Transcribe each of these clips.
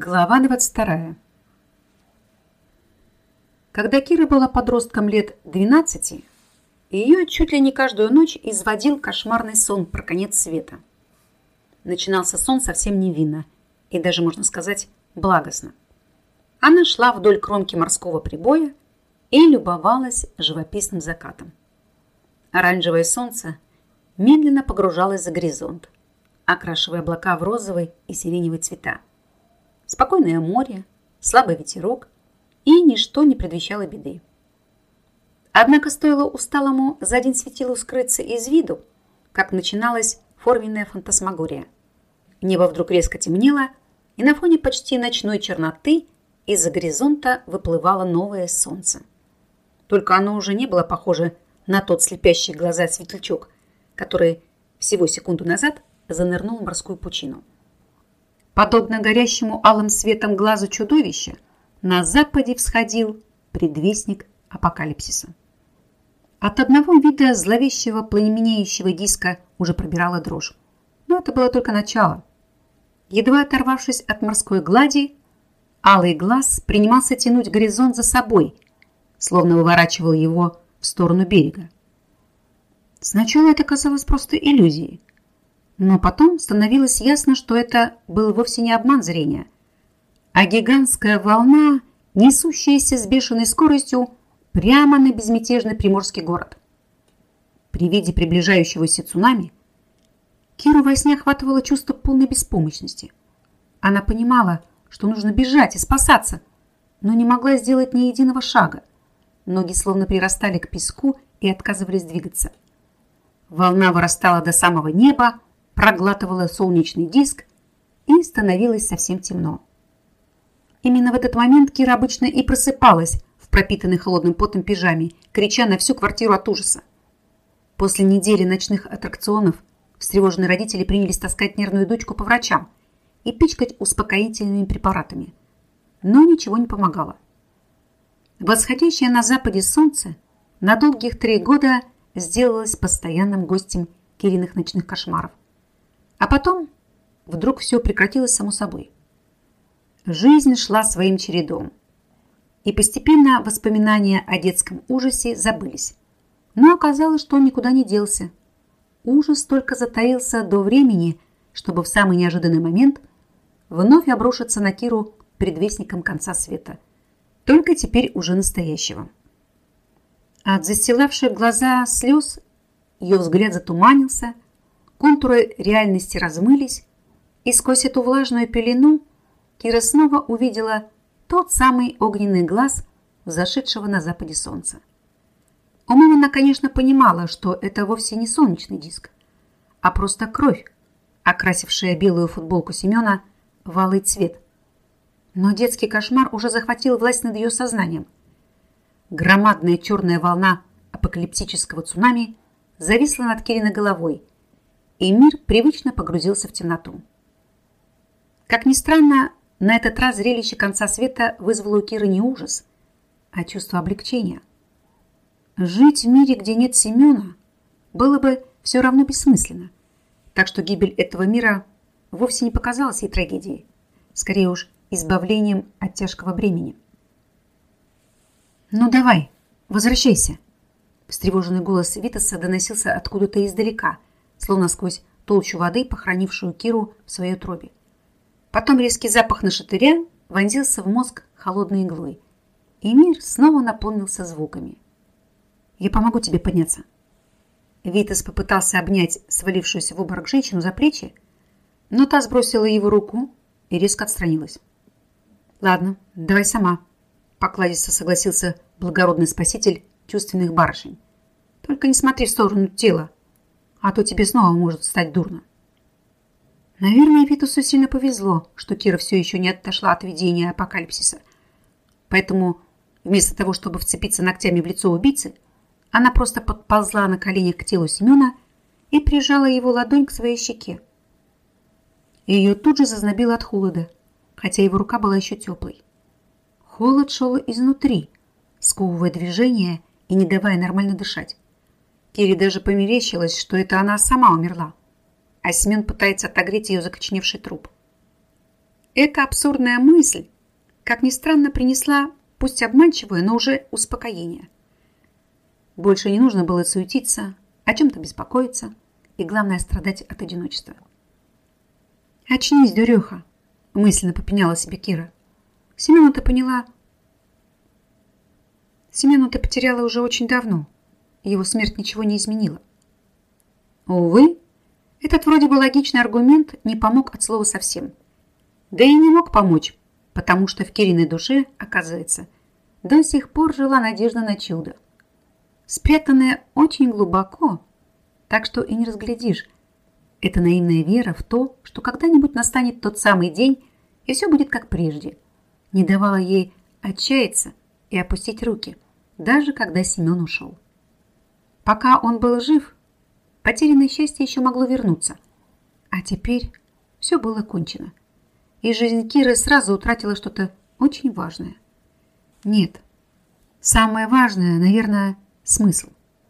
Глава 22. Когда Кира была подростком лет 12, ее чуть ли не каждую ночь изводил кошмарный сон про конец света. Начинался сон совсем невинно и даже, можно сказать, благостно. Она шла вдоль кромки морского прибоя и любовалась живописным закатом. Оранжевое солнце медленно погружалось за горизонт, окрашивая облака в розовый и сиреневый цвета. Спокойное море, слабый ветерок, и ничто не предвещало беды. Однако стоило усталому за день светилу скрыться из виду, как начиналась форменная фантасмагория. Небо вдруг резко темнело, и на фоне почти ночной черноты из-за горизонта выплывало новое солнце. Только оно уже не было похоже на тот слепящий глаза светлячок, который всего секунду назад занырнул в морскую пучину. Подобно горящему алым светом глазу чудовища, на западе всходил предвестник апокалипсиса. От одного вида зловещего пламенеющего диска уже пробирала дрожь. Но это было только начало. Едва оторвавшись от морской глади, алый глаз принимался тянуть горизонт за собой, словно выворачивал его в сторону берега. Сначала это казалось просто иллюзией. Но потом становилось ясно, что это был вовсе не обман зрения, а гигантская волна, несущаяся с бешеной скоростью прямо на безмятежный приморский город. При виде приближающегося цунами Киру во сне охватывало чувство полной беспомощности. Она понимала, что нужно бежать и спасаться, но не могла сделать ни единого шага. Ноги словно прирастали к песку и отказывались двигаться. Волна вырастала до самого неба, проглатывала солнечный диск, и становилось совсем темно. Именно в этот момент Кира обычно и просыпалась в пропитанной холодным потом пижаме, крича на всю квартиру от ужаса. После недели ночных аттракционов встревоженные родители принялись таскать нервную дочку по врачам и пичкать успокоительными препаратами. Но ничего не помогало. Восходящее на западе солнце на долгих 3 года сделалось постоянным гостем Кириных ночных кошмаров. А потом вдруг все прекратилось само собой. Жизнь шла своим чередом. И постепенно воспоминания о детском ужасе забылись. Но оказалось, что он никуда не делся. Ужас только затаился до времени, чтобы в самый неожиданный момент вновь обрушиться на Киру предвестником конца света. Только теперь уже настоящего. От застилавших глаза слез ее взгляд затуманился, контуры реальности размылись, и сквозь эту влажную пелену Кира снова увидела тот самый огненный глаз взошедшего на западе солнца. Умом она, конечно, понимала, что это вовсе не солнечный диск, а просто кровь, окрасившая белую футболку Семена в алый цвет. Но детский кошмар уже захватил власть над ее сознанием. Громадная черная волна апокалиптического цунами зависла над Кириной головой, и мир привычно погрузился в темноту. Как ни странно, на этот раз зрелище конца света вызвало у Киры не ужас, а чувство облегчения. Жить в мире, где нет Семена, было бы все равно бессмысленно, так что гибель этого мира вовсе не показалась ей трагедией, скорее уж избавлением от тяжкого бремени. «Ну давай, возвращайся!» Встревоженный голос Витаса доносился откуда-то издалека, словно сквозь толщу воды, похоронившую Киру в своей утробе. Потом резкий запах нашатыря вонзился в мозг холодной иглой, и мир снова наполнился звуками. «Я помогу тебе подняться». Витас попытался обнять свалившуюся в обморок женщину за плечи, но та сбросила его руку и резко отстранилась. «Ладно, давай сама», — покладисто согласился благородный спаситель чувственных барышень. «Только не смотри в сторону тела, а то тебе снова может стать дурно». Наверное, Витусу сильно повезло, что Кира все еще не отошла от видения апокалипсиса. Поэтому вместо того, чтобы вцепиться ногтями в лицо убийцы, она просто подползла на коленях к телу Семена и прижала его ладонь к своей щеке. Ее тут же зазнобило от холода, хотя его рука была еще теплой. Холод шел изнутри, сковывая движение и не давая нормально дышать. Кире даже померещилось, что это она сама умерла, а Семен пытается отогреть ее закоченевший труп. Эта абсурдная мысль, как ни странно, принесла, пусть обманчивое, но уже успокоение. Больше не нужно было суетиться, о чем-то беспокоиться и, главное, страдать от одиночества. «Очнись, дуреха!» – мысленно попеняла себе Кира. «Семена ты поняла. Семена ты потеряла уже очень давно. Его смерть ничего не изменила». Увы, этот вроде бы логичный аргумент не помог от слова совсем. Да и не мог помочь, потому что в Кириной душе, оказывается, до сих пор жила надежда на чудо. Спрятанная очень глубоко, так что и не разглядишь. Это наивная вера в то, что когда-нибудь настанет тот самый день, и все будет как прежде, не давала ей отчаяться и опустить руки, даже когда Семен ушел. Пока он был жив, потерянное счастье еще могло вернуться, а теперь все было кончено, и жизнь Киры сразу утратила что-то очень важное. Нет, самое важное, наверное, смысл.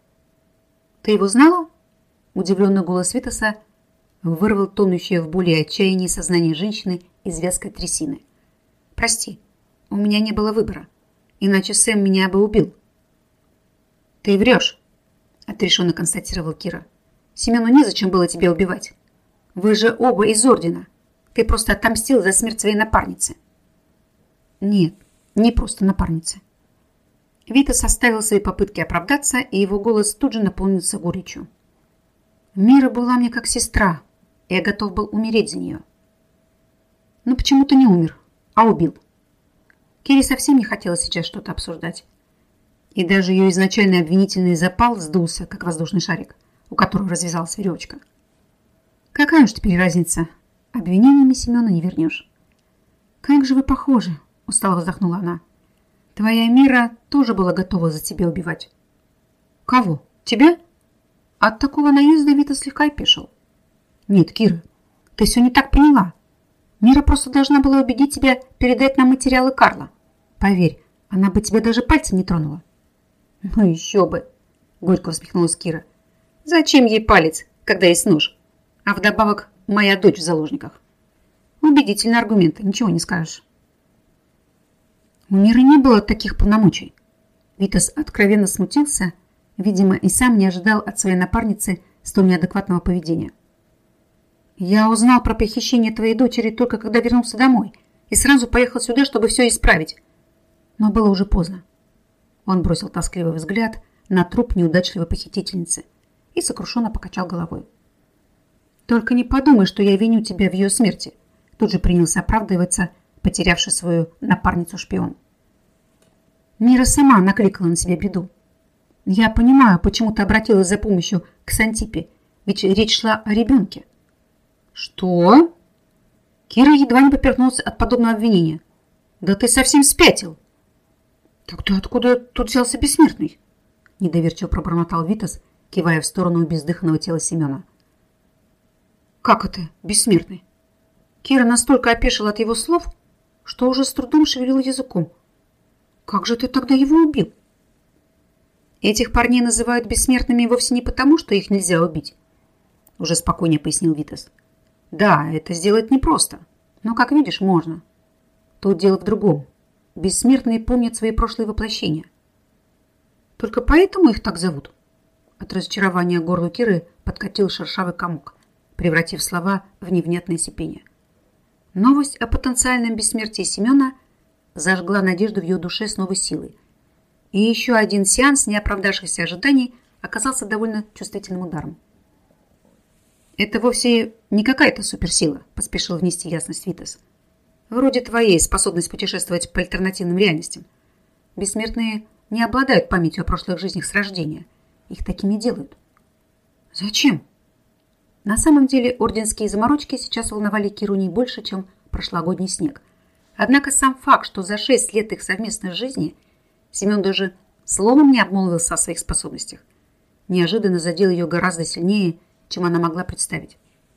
«Ты его знала?» Удивленный голос Витаса вырвал тонущее в боли и отчаянии сознание женщины из вязкой трясины. «Прости, у меня не было выбора, иначе Сэм меня бы убил». «Ты врешь», — отрешенно констатировал Кира. «Семену незачем было тебя убивать. Вы же оба из Ордена. Ты просто отомстил за смерть своей напарницы». «Нет, не просто напарницы». Витас оставил свои попытки оправдаться, и его голос тут же наполнился горечью. «Мира была мне как сестра, и я готов был умереть за нее. Но почему-то не умер, а убил». Кире совсем не хотелось сейчас что-то обсуждать. И даже ее изначальный обвинительный запал сдулся, как воздушный шарик, у которого развязалась веревочка. Какая уж теперь разница? Обвинениями Семена не вернешь. «Как же вы похожи!» – устало вздохнула она. «Твоя Мира тоже была готова за тебя убивать». «Кого? Тебя?» От такого наезда Вита слегка опешил. «Нет, Кира, ты все не так поняла. Мира просто должна была убедить тебя передать нам материалы Карла. Поверь, она бы тебя даже пальцем не тронула». «Ну еще бы!» – горько усмехнулась Кира. «Зачем ей палец, когда есть нож? А вдобавок моя дочь в заложниках». Убедительный аргумент, ничего не скажешь. У Миры не было таких полномочий. Витас откровенно смутился, видимо, и сам не ожидал от своей напарницы столь неадекватного поведения. «Я узнал про похищение твоей дочери только когда вернулся домой и сразу поехал сюда, чтобы все исправить. Но было уже поздно». Он бросил тоскливый взгляд на труп неудачливой похитительницы и сокрушенно покачал головой. «Только не подумай, что я виню тебя в ее смерти», тут же принялся оправдываться, потерявший свою напарницу-шпион. Мира сама накликала на себя беду. Я понимаю, почему ты обратилась за помощью к Сантипе, ведь речь шла о ребенке. Что? Кира едва не поперхнулся от подобного обвинения. Да ты совсем спятил. Тогда откуда тут взялся бессмертный? Недоверчиво пробормотал Витас, кивая в сторону бездыханного тела Семена. Как это бессмертный? Кира настолько опешила от его слов, что уже с трудом шевелила языком. Как же ты тогда его убил? Этих парней называют бессмертными вовсе не потому, что их нельзя убить, уже спокойнее пояснил Витас. Да, это сделать непросто, но, как видишь, можно. Тут дело в другом. Бессмертные помнят свои прошлые воплощения. Только поэтому их так зовут? От разочарования горлу Киры подкатил шершавый комок, превратив слова в невнятное сипение. Новость о потенциальном бессмертии Семена зажгла надежду в ее душе с новой силой. И еще один сеанс неоправдавшихся ожиданий оказался довольно чувствительным ударом. «Это вовсе не какая-то суперсила», – поспешил внести ясность Витас. «Вроде твоей способность путешествовать по альтернативным реальностям. Бессмертные не обладают памятью о прошлых жизнях с рождения. Их такими делают». «Зачем?» На самом деле орденские заморочки сейчас волновали Киру не больше, чем прошлогодний снег. Однако сам факт, что за 6 лет их совместной жизни Семен даже словом не обмолвился о своих способностях, неожиданно задел ее гораздо сильнее, чем она могла представить.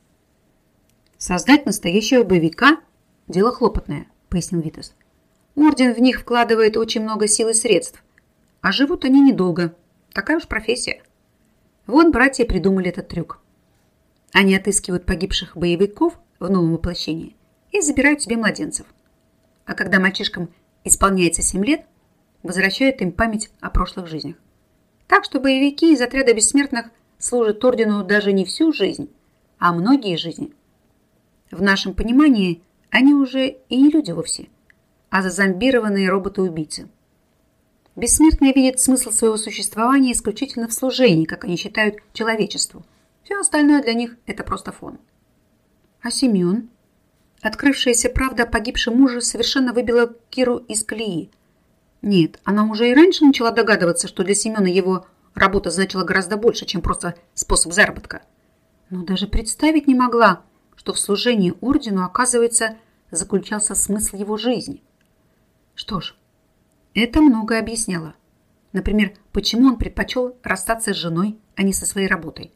«Создать настоящего боевика – дело хлопотное», – пояснил Витас. «Орден в них вкладывает очень много сил и средств, а живут они недолго. Такая уж профессия. Вот братья придумали этот трюк. Они отыскивают погибших боевиков в новом воплощении и забирают себе младенцев. А когда мальчишкам исполняется 7 лет, возвращают им память о прошлых жизнях. Так что боевики из отряда бессмертных служат ордену даже не всю жизнь, а многие жизни. В нашем понимании они уже и не люди вовсе, а зазомбированные роботы-убийцы. Бессмертные видят смысл своего существования исключительно в служении, как они считают, человечеству. Все остальное для них – это просто фон. А Семен? Открывшаяся правда о погибшем муже совершенно выбила Киру из колеи. Нет, она уже и раньше начала догадываться, что для Семена его работа значила гораздо больше, чем просто способ заработка. Но даже представить не могла, что в служении ордену, оказывается, заключался смысл его жизни. Что ж, это многое объясняло. Например, почему он предпочел расстаться с женой, а не со своей работой.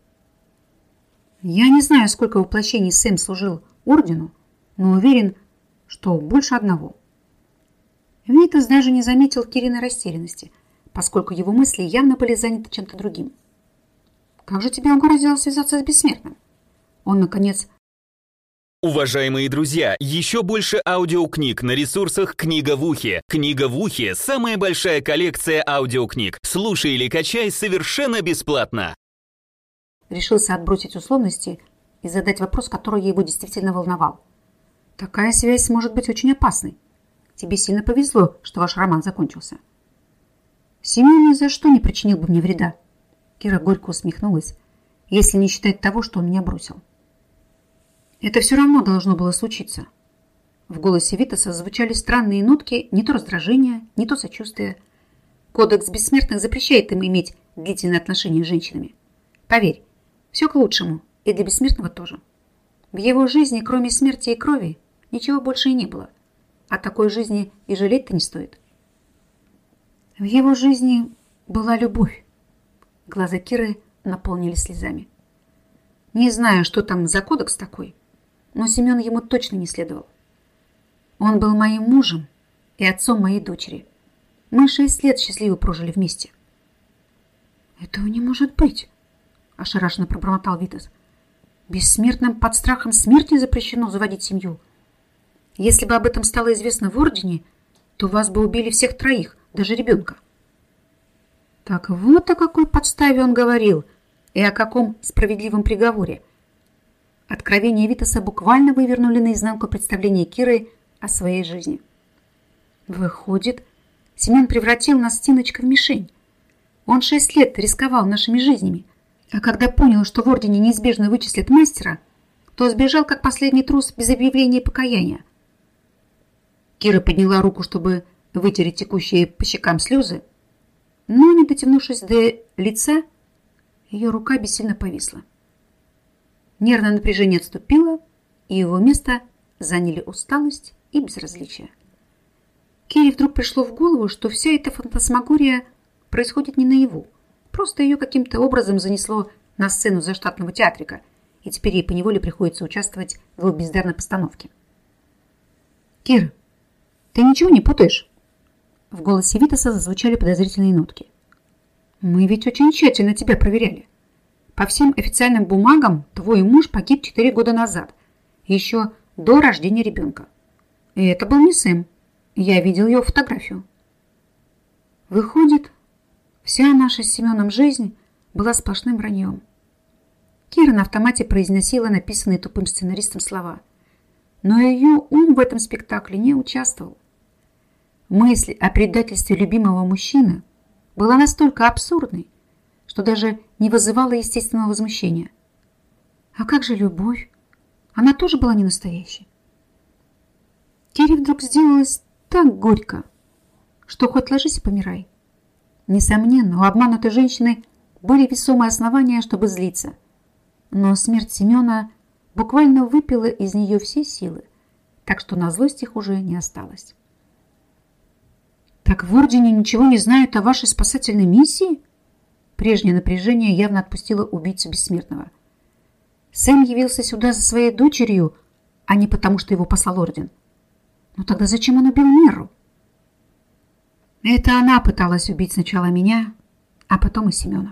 Я не знаю, сколько воплощений Сэм служил ордену, но уверен, что больше одного. Витас даже не заметил Кириной растерянности, поскольку его мысли явно были заняты чем-то другим. Как же тебе угораздило связаться с бессмертным? Он, наконец... Уважаемые друзья, еще больше аудиокниг на ресурсах «Книга в ухе». «Книга в ухе» — самая большая коллекция аудиокниг. Слушай или качай совершенно бесплатно. Решился отбросить условности и задать вопрос, который его действительно волновал. Такая связь может быть очень опасной. Тебе сильно повезло, что ваш роман закончился. Семен ни за что не причинил бы мне вреда. Кира горько усмехнулась, если не считать того, что он меня бросил. Это все равно должно было случиться. В голосе Витаса звучали странные нотки, не то раздражения, не то сочувствия. Кодекс бессмертных запрещает им иметь длительные отношения с женщинами. Поверь, все к лучшему, и для бессмертного тоже. В его жизни, кроме смерти и крови, ничего больше и не было. О такой жизни и жалеть-то не стоит. В его жизни была любовь. Глаза Киры наполнились слезами. Не знаю, что там за кодекс такой, но Семен ему точно не следовал. Он был моим мужем и отцом моей дочери. Мы 6 лет счастливо прожили вместе. Этого не может быть, ошарашенно пробормотал Витас. Бессмертным под страхом смерти запрещено заводить семью. Если бы об этом стало известно в ордене, то вас бы убили всех троих, даже ребенка. Так вот о какой подставе он говорил и о каком справедливом приговоре. Откровения Витаса буквально вывернули наизнанку представление Киры о своей жизни. Выходит, Семен превратил нас с Тиночкой в мишень. Он 6 лет рисковал нашими жизнями, а когда понял, что в ордене неизбежно вычислят мастера, то сбежал как последний трус без объявления покаяния. Кира подняла руку, чтобы вытереть текущие по щекам слезы, но, не дотянувшись до лица, ее рука бессильно повисла. Нервное напряжение отступило, и его место заняли усталость и безразличие. Кире вдруг пришло в голову, что вся эта фантасмагория происходит не наяву. Просто ее каким-то образом занесло на сцену заштатного театрика, и теперь ей поневоле приходится участвовать в его бездарной постановке. «Кира, ты ничего не путаешь?» В голосе Витаса зазвучали подозрительные нотки. «Мы ведь очень тщательно тебя проверяли. По всем официальным бумагам твой муж погиб 4 года назад, еще до рождения ребенка. И это был не Сэм. Я видел ее фотографию». Выходит, вся наша с Семеном жизнь была сплошным враньем. Кира на автомате произносила написанные тупым сценаристом слова. Но ее ум в этом спектакле не участвовал. Мысль о предательстве любимого мужчины была настолько абсурдной, что даже не вызывала естественного возмущения. А как же любовь? Она тоже была не настоящей. Кире вдруг сделалось так горько, что хоть ложись и помирай. Несомненно, у обманутой женщины были весомые основания, чтобы злиться. Но смерть Семена буквально выпила из нее все силы, так что на злость их уже не осталось. «Так в ордене ничего не знают о вашей спасательной миссии?» Прежнее напряжение явно отпустило убийцу бессмертного. Сэм явился сюда за своей дочерью, а не потому, что его послал орден. Но тогда зачем он убил Меру? Это она пыталась убить сначала меня, а потом и Семена.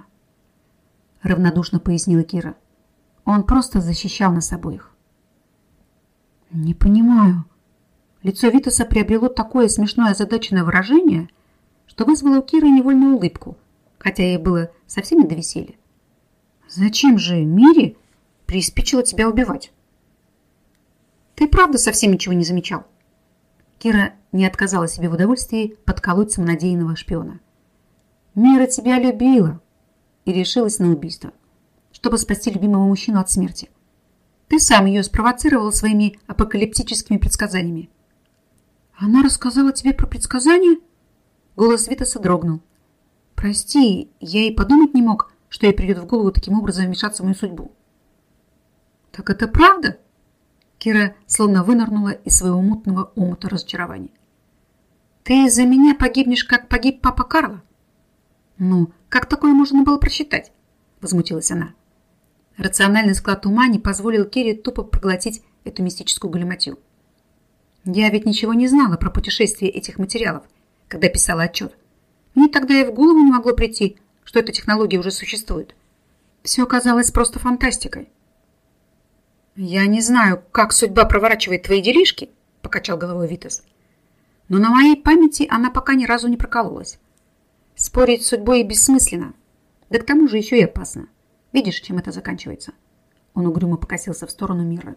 Равнодушно пояснила Кира. Он просто защищал нас обоих. Не понимаю. Лицо Витаса приобрело такое смешное озадаченное выражение, что вызвало у Киры невольную улыбку, хотя ей было совсем не до веселья. Зачем же Мири приспичило тебя убивать? Ты правда совсем ничего не замечал? Кира не отказала себе в удовольствии подколоть самонадеянного шпиона. Мира тебя любила и решилась на убийство, чтобы спасти любимого мужчину от смерти. Ты сам ее спровоцировал своими апокалиптическими предсказаниями. Она рассказала тебе про предсказания? Голос Витаса дрогнул. Прости, я и подумать не мог, что ей придет в голову таким образом вмешаться в мою судьбу. Так это правда? Кира словно вынырнула из своего мутного омута разочарования. Ты из-за меня погибнешь, как погиб папа Карло? Ну, как такое можно было просчитать? Возмутилась она. Рациональный склад ума не позволил Кире тупо проглотить эту мистическую галиматью. Я ведь ничего не знала про путешествие этих материалов, когда писала отчет. Мне тогда и в голову не могло прийти, что эта технология уже существует. Все оказалось просто фантастикой. Я не знаю, как судьба проворачивает твои делишки, покачал головой Витас. Но на моей памяти она пока ни разу не прокололась. Спорить с судьбой бессмысленно. Да к тому же еще и опасно. Видишь, чем это заканчивается? Он угрюмо покосился в сторону Мира.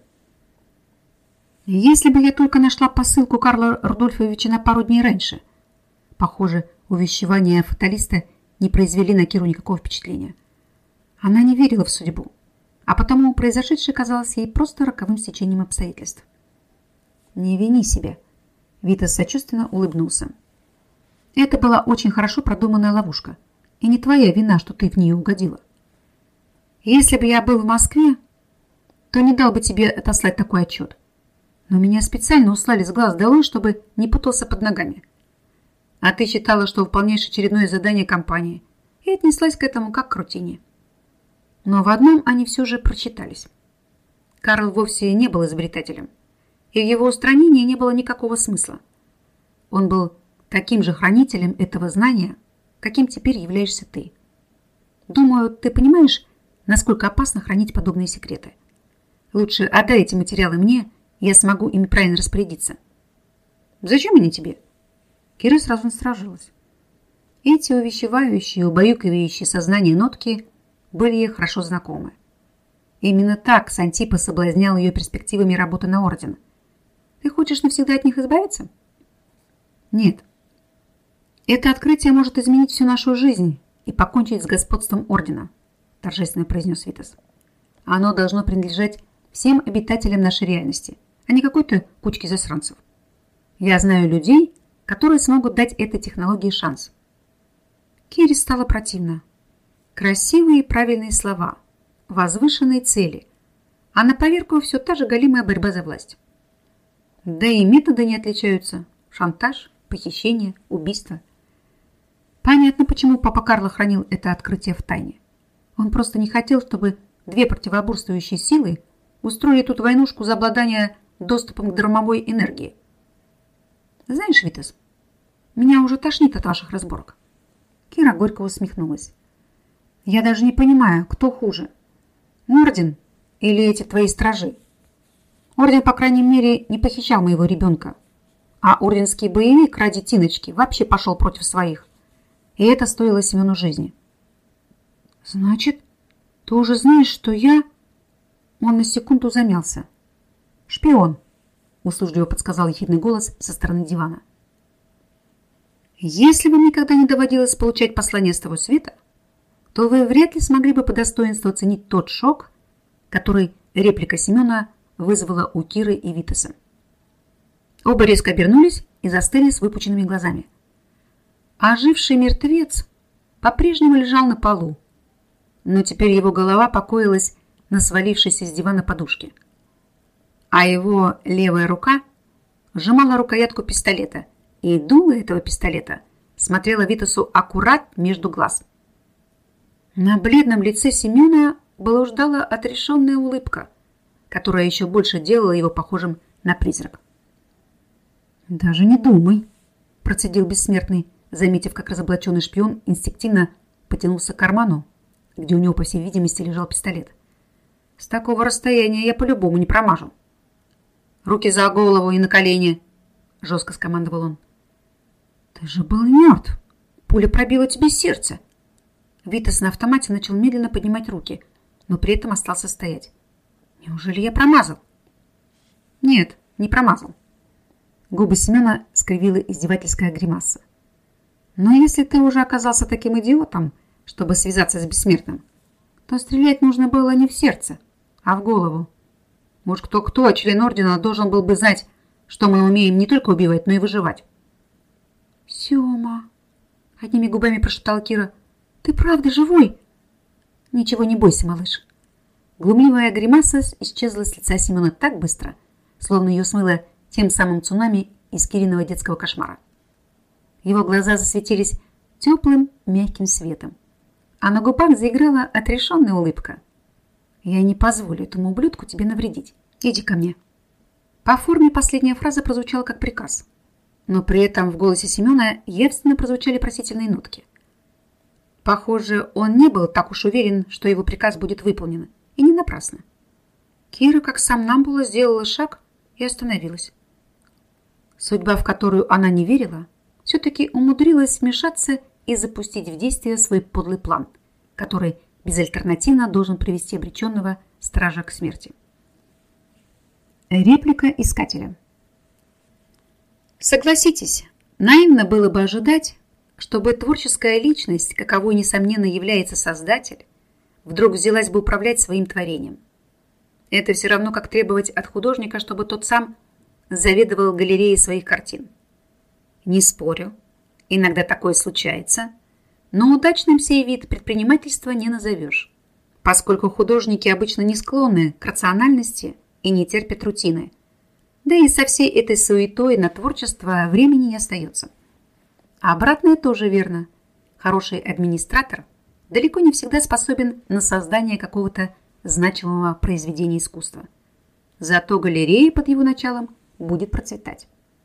Если бы я только нашла посылку Карла Рудольфовича на пару дней раньше. Похоже, увещевания фаталиста не произвели на Киру никакого впечатления. Она не верила в судьбу, а потому произошедшее казалось ей просто роковым стечением обстоятельств. Не вини себя. Витас сочувственно улыбнулся. Это была очень хорошо продуманная ловушка, и не твоя вина, что ты в нее угодила. Если бы я был в Москве, то не дал бы тебе отослать такой отчет. Но меня специально услали с глаз долой, чтобы не путался под ногами. А ты считала, что выполняешь очередное задание компании, и отнеслась к этому как к рутине. Но в одном они все же прочитались. Карл вовсе не был изобретателем, и в его устранении не было никакого смысла. Он был таким же хранителем этого знания, каким теперь являешься ты. Думаю, ты понимаешь, насколько опасно хранить подобные секреты. Лучше отдай эти материалы мне, и я смогу ими правильно распорядиться. Зачем они тебе? Кира сразу насторожилась. Эти увещевающие, убаюкивающие сознание нотки были ей хорошо знакомы. Именно так Сантипа соблазнял ее перспективами работы на орден. Ты хочешь навсегда от них избавиться? Нет. Это открытие может изменить всю нашу жизнь и покончить с господством ордена, торжественно произнес Витас. Оно должно принадлежать всем обитателям нашей реальности, а не какой-то кучке засранцев. Я знаю людей, которые смогут дать этой технологии шанс. Кире стало противно. Красивые и правильные слова, возвышенные цели, а на поверку все та же голимая борьба за власть. Да и методы не отличаются. Шантаж, похищение, убийство. Понятно, почему папа Карло хранил это открытие в тайне. Он просто не хотел, чтобы две противоборствующие силы устроили тут войнушку за обладание доступом к дармовой энергии. Знаешь, Витас, меня уже тошнит от ваших разборок. Кира горько усмехнулась. Я даже не понимаю, кто хуже. Орден или эти твои стражи? Орден, по крайней мере, не похищал моего ребенка. А орденский боевик ради Тиночки вообще пошел против своих. И это стоило Семену жизни. Значит, ты уже знаешь, что я... Он на секунду замялся. Шпион, услужливо подсказал ехидный голос со стороны дивана. Если вам никогда не доводилось получать послания с того света, то вы вряд ли смогли бы по достоинству оценить тот шок, который реплика Семена вызвала у Киры и Витаса. Оба резко обернулись и застыли с выпученными глазами. Оживший мертвец по-прежнему лежал на полу, но теперь его голова покоилась на свалившейся с дивана подушке, а его левая рука сжимала рукоятку пистолета, и дуло этого пистолета смотрела Витасу аккурат между глаз. На бледном лице Семена блуждала отрешенная улыбка, которая еще больше делала его похожим на призрак. «Даже не думай», – процедил бессмертный, заметив, как разоблаченный шпион инстинктивно потянулся к карману, где у него, по всей видимости, лежал пистолет. «С такого расстояния я по-любому не промажу». руки за голову и на колени!» – жестко скомандовал он. «Ты же был мертв! Пуля пробила тебе сердце!» Витас на автомате начал медленно поднимать руки, но при этом остался стоять. «Неужели я промазал?» «Нет, не промазал». Губы Семена скривила издевательская гримаса. «Но если ты уже оказался таким идиотом, чтобы связаться с бессмертным, то стрелять нужно было не в сердце, а в голову. Уж кто-кто, а член ордена должен был бы знать, что мы умеем не только убивать, но и выживать». «Сема!» — одними губами прошептала Кира. «Ты правда живой?» «Ничего не бойся, малыш». Глумливая гримаса исчезла с лица Семена так быстро, словно ее смыло тем самым цунами из Кириного детского кошмара. Его глаза засветились теплым, мягким светом, а на губах заиграла отрешенная улыбка. «Я не позволю этому ублюдку тебе навредить. Иди ко мне». По форме последняя фраза прозвучала как приказ, но при этом в голосе Семена явственно прозвучали просительные нотки. Похоже, он не был так уж уверен, что его приказ будет выполнен, и не напрасно. Кира, как сомнамбула, сделала шаг и остановилась. Судьба, в которую она не верила, все-таки умудрилась вмешаться и запустить в действие свой подлый план, который безальтернативно должен привести обреченного стража к смерти. Реплика искателя. Согласитесь, наивно было бы ожидать, чтобы творческая личность, каковой, несомненно, является создатель, вдруг взялась бы управлять своим творением. Это все равно, как требовать от художника, чтобы тот сам заведовал галереей своих картин. Не спорю, иногда такое случается, но удачным сей вид предпринимательства не назовешь, поскольку художники обычно не склонны к рациональности и не терпят рутины, да и со всей этой суетой на творчество времени не остается. А обратное тоже верно. Хороший администратор далеко не всегда способен на создание какого-то значимого произведения искусства. Зато галерея под его началом будет процветать.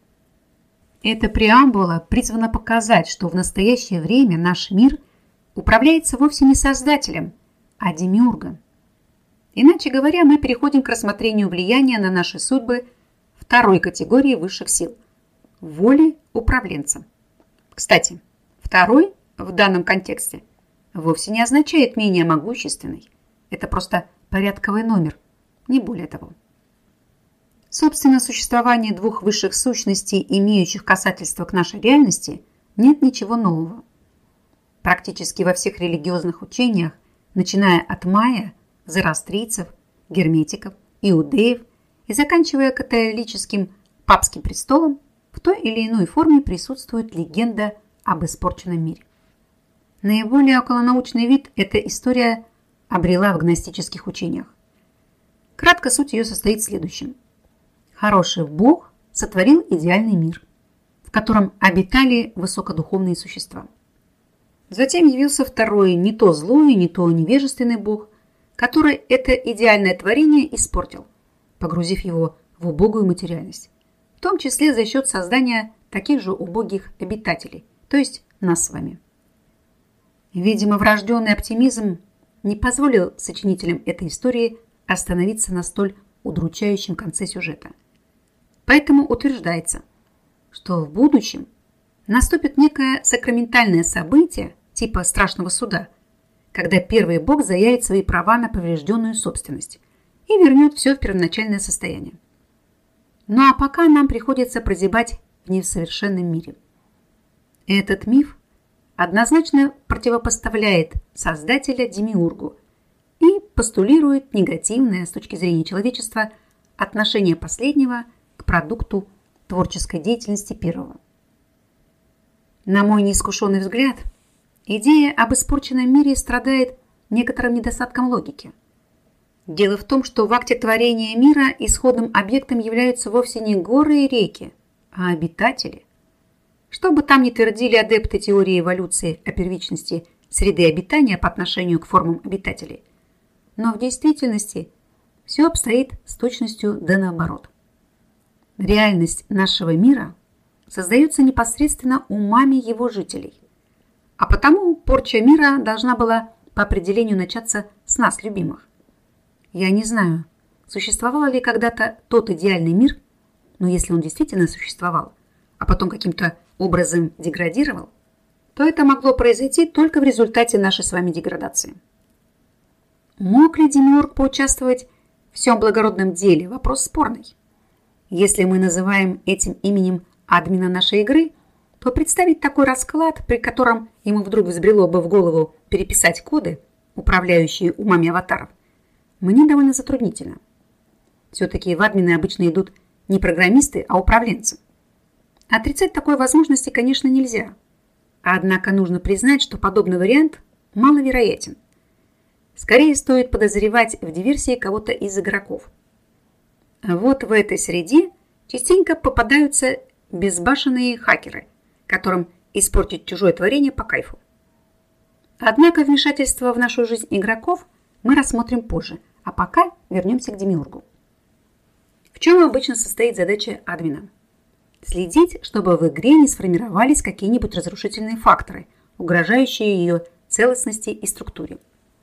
Эта преамбула призвана показать, что в настоящее время наш мир управляется вовсе не создателем, а демиургом. Иначе говоря, мы переходим к рассмотрению влияния на наши судьбы второй категории высших сил – воли управленца. Кстати, второй в данном контексте вовсе не означает менее могущественный. Это просто порядковый номер, не более того. Собственно, существование двух высших сущностей, имеющих касательство к нашей реальности, нет ничего нового. Практически во всех религиозных учениях, начиная от майя, зороастрийцев, герметиков, иудеев и заканчивая католическим папским престолом, в той или иной форме присутствует легенда об испорченном мире. Наиболее околонаучный вид эта история обрела в гностических учениях. Кратко суть ее состоит в следующем. Хороший Бог сотворил идеальный мир, в котором обитали высокодуховные существа. Затем явился второй, не то злой, не то невежественный Бог, который это идеальное творение испортил, погрузив его в убогую материальность, в том числе за счет создания таких же убогих обитателей, то есть нас с вами. Видимо, врожденный оптимизм не позволил сочинителям этой истории остановиться на столь удручающем конце сюжета. Поэтому утверждается, что в будущем наступит некое сакраментальное событие типа страшного суда, когда первый бог заявит свои права на поврежденную собственность и вернет все в первоначальное состояние. Ну а пока нам приходится прозябать в несовершенном мире. Этот миф однозначно противопоставляет создателя демиургу и постулирует негативное с точки зрения человечества отношение последнего к продукту творческой деятельности первого. На мой неискушенный взгляд, идея об испорченном мире страдает некоторым недостатком логики. Дело в том, что в акте творения мира исходным объектом являются вовсе не горы и реки, а обитатели. Что бы там ни твердили адепты теории эволюции о первичности среды обитания по отношению к формам обитателей, но в действительности все обстоит с точностью да наоборот. Реальность нашего мира создается непосредственно умами его жителей, а потому порча мира должна была по определению начаться с нас, любимых. Я не знаю, существовал ли когда-то тот идеальный мир, Но если он действительно существовал, а потом каким-то образом деградировал, то это могло произойти только в результате нашей с вами деградации. Мог ли Демиург поучаствовать в всем благородном деле? Вопрос спорный. Если мы называем этим именем админа нашей игры, то представить такой расклад, при котором ему вдруг взбрело бы в голову переписать коды, управляющие умами аватаров, мне довольно затруднительно. Все-таки в админы обычно идут не программисты, а управленцы. Отрицать такой возможности, конечно, нельзя. Однако нужно признать, что подобный вариант маловероятен. Скорее стоит подозревать в диверсии кого-то из игроков. Вот в этой среде частенько попадаются безбашенные хакеры, которым испортить чужое творение по кайфу. Однако вмешательство в нашу жизнь игроков мы рассмотрим позже, а пока вернемся к Демиургу. В чем обычно состоит задача админа? Следить, чтобы в игре не сформировались какие-нибудь разрушительные факторы, угрожающие ее целостности и структуре.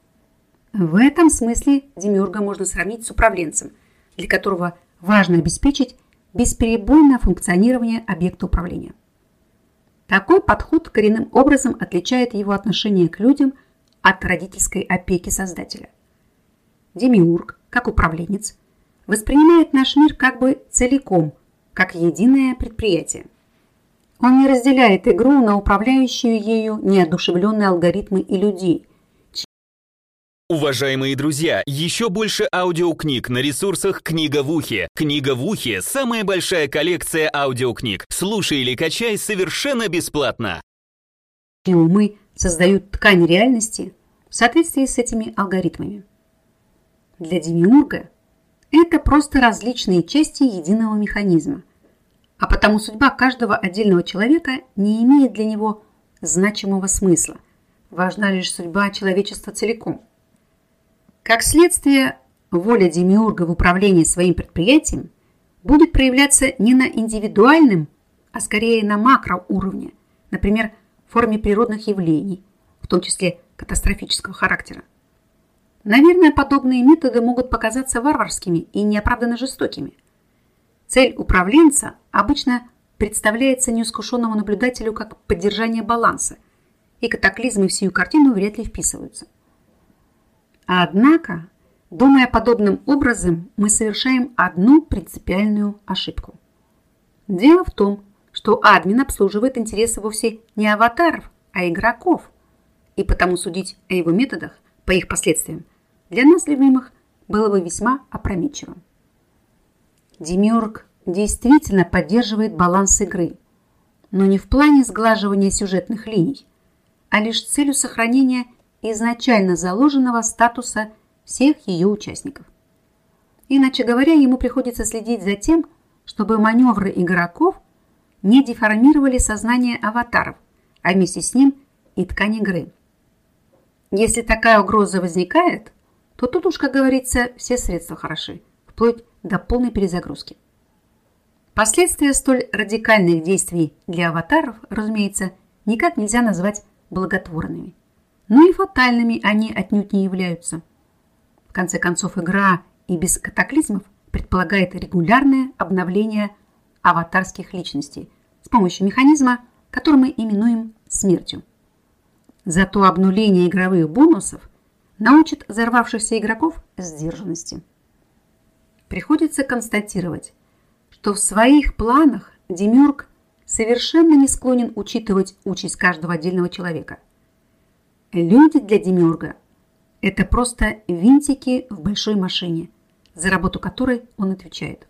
В этом смысле Демиурга можно сравнить с управленцем, для которого важно обеспечить бесперебойное функционирование объекта управления. Такой подход коренным образом отличает его отношение к людям от родительской опеки создателя. Демиург, как управленец, воспринимает наш мир как бы целиком, как единое предприятие. Он не разделяет игру на управляющую ею неодушевленные алгоритмы и людей. Уважаемые друзья, еще больше аудиокниг на ресурсах «Книга в ухе». «Книга в ухе» — самая большая коллекция аудиокниг. Слушай или качай совершенно бесплатно. И умы создают ткань реальности в соответствии с этими алгоритмами. Для Демиурга это просто различные части единого механизма, а потому судьба каждого отдельного человека не имеет для него значимого смысла. Важна лишь судьба человечества целиком. Как следствие, воля Демиурга в управлении своим предприятием будет проявляться не на индивидуальном, а скорее на макроуровне, например, в форме природных явлений, в том числе катастрофического характера. Наверное, подобные методы могут показаться варварскими и неоправданно жестокими. Цель управленца обычно представляется неискушенному наблюдателю как поддержание баланса, и катаклизмы в сию картину вряд ли вписываются. Однако, думая подобным образом, мы совершаем одну принципиальную ошибку. Дело в том, что админ обслуживает интересы вовсе не аватаров, а игроков, и потому судить о его методах по их последствиям для нас, любимых, было бы весьма опрометчиво. Демиург действительно поддерживает баланс игры, но не в плане сглаживания сюжетных линий, а лишь с целью сохранения изначально заложенного статуса всех ее участников. Иначе говоря, ему приходится следить за тем, чтобы маневры игроков не деформировали сознание аватаров, а вместе с ним и ткань игры. Если такая угроза возникает, то тут уж, как говорится, все средства хороши, вплоть до полной перезагрузки. Последствия столь радикальных действий для аватаров, разумеется, никак нельзя назвать благотворными. Но и фатальными они отнюдь не являются. В конце концов, игра и без катаклизмов предполагает регулярное обновление аватарских личностей с помощью механизма, который мы именуем смертью. Зато обнуление игровых бонусов научит взорвавшихся игроков сдержанности. Приходится констатировать, что в своих планах Демиург совершенно не склонен учитывать участь каждого отдельного человека. Люди для Демиурга – это просто винтики в большой машине, за работу которой он отвечает.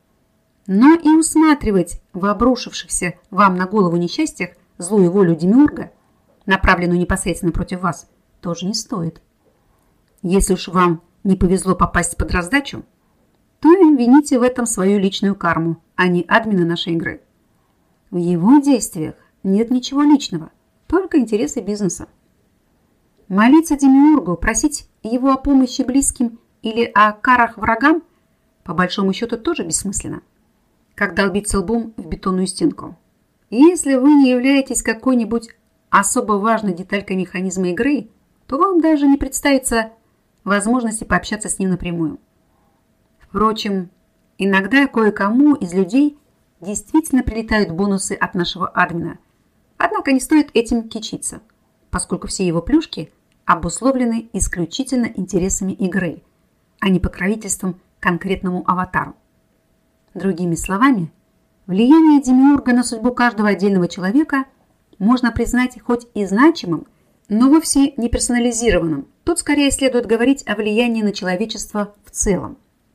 Но и усматривать в обрушившихся вам на голову несчастьях злую волю Демиурга, направленную непосредственно против вас, тоже не стоит. Если уж вам не повезло попасть под раздачу, то вините в этом свою личную карму, а не админа нашей игры. В его действиях нет ничего личного, только интересы бизнеса. Молиться Демиургу, просить его о помощи близким или о карах врагам, по большому счету, тоже бессмысленно, как долбиться лбом в бетонную стенку. И если вы не являетесь какой-нибудь особо важной деталькой механизма игры, то вам даже не представится возможности пообщаться с ним напрямую. Впрочем, Иногда кое-кому из людей действительно прилетают бонусы от нашего админа. Однако не стоит этим кичиться, поскольку все его плюшки обусловлены исключительно интересами игры, а не покровительством конкретному аватару. Другими словами, влияние Демиурга на судьбу каждого отдельного человека можно признать хоть и значимым, но вовсе не персонализированным. Тут скорее следует говорить о влиянии на человечество в целом.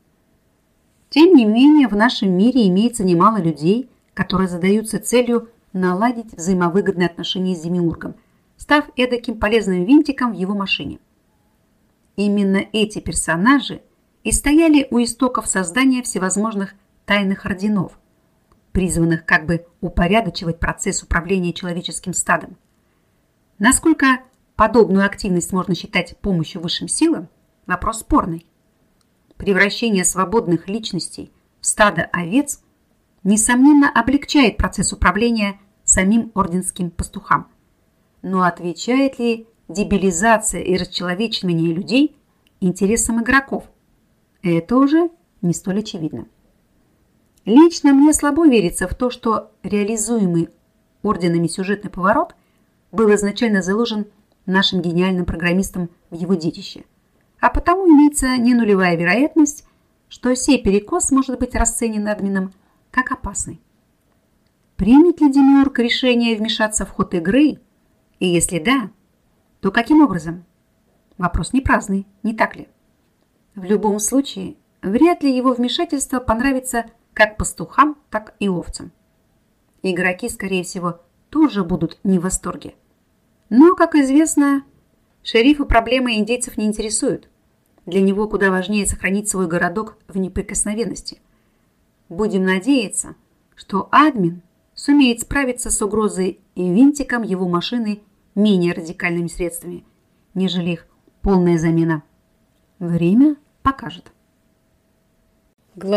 Тем не менее, в нашем мире имеется немало людей, которые задаются целью наладить взаимовыгодные отношения с Демиургом, став эдаким полезным винтиком в его машине. Именно эти персонажи и стояли у истоков создания всевозможных тайных орденов, призванных как бы упорядочивать процесс управления человеческим стадом. Насколько подобную активность можно считать помощью высшим силам – вопрос спорный. Превращение свободных личностей в стадо овец несомненно облегчает процесс управления самим орденским пастухам. Но отвечает ли дебилизация и расчеловечивание людей интересам игроков? Это уже не столь очевидно. Лично мне слабо верится в то, что реализуемый орденами сюжетный поворот был изначально заложен нашим гениальным программистом в его детище. А потому имеется не нулевая вероятность, что сей перекос может быть расценен админом как опасный. Примет ли Демиург решение вмешаться в ход игры? И если да, то каким образом? Вопрос не праздный, не так ли? В любом случае, вряд ли его вмешательство понравится как пастухам, так и овцам. Игроки, скорее всего, тоже будут не в восторге. Но, как известно, шерифа проблемы индейцев не интересуют. Для него куда важнее сохранить свой городок в неприкосновенности. Будем надеяться, что админ сумеет справиться с угрозой и винтиком его машины менее радикальными средствами, нежели их полная замена. Время покажет.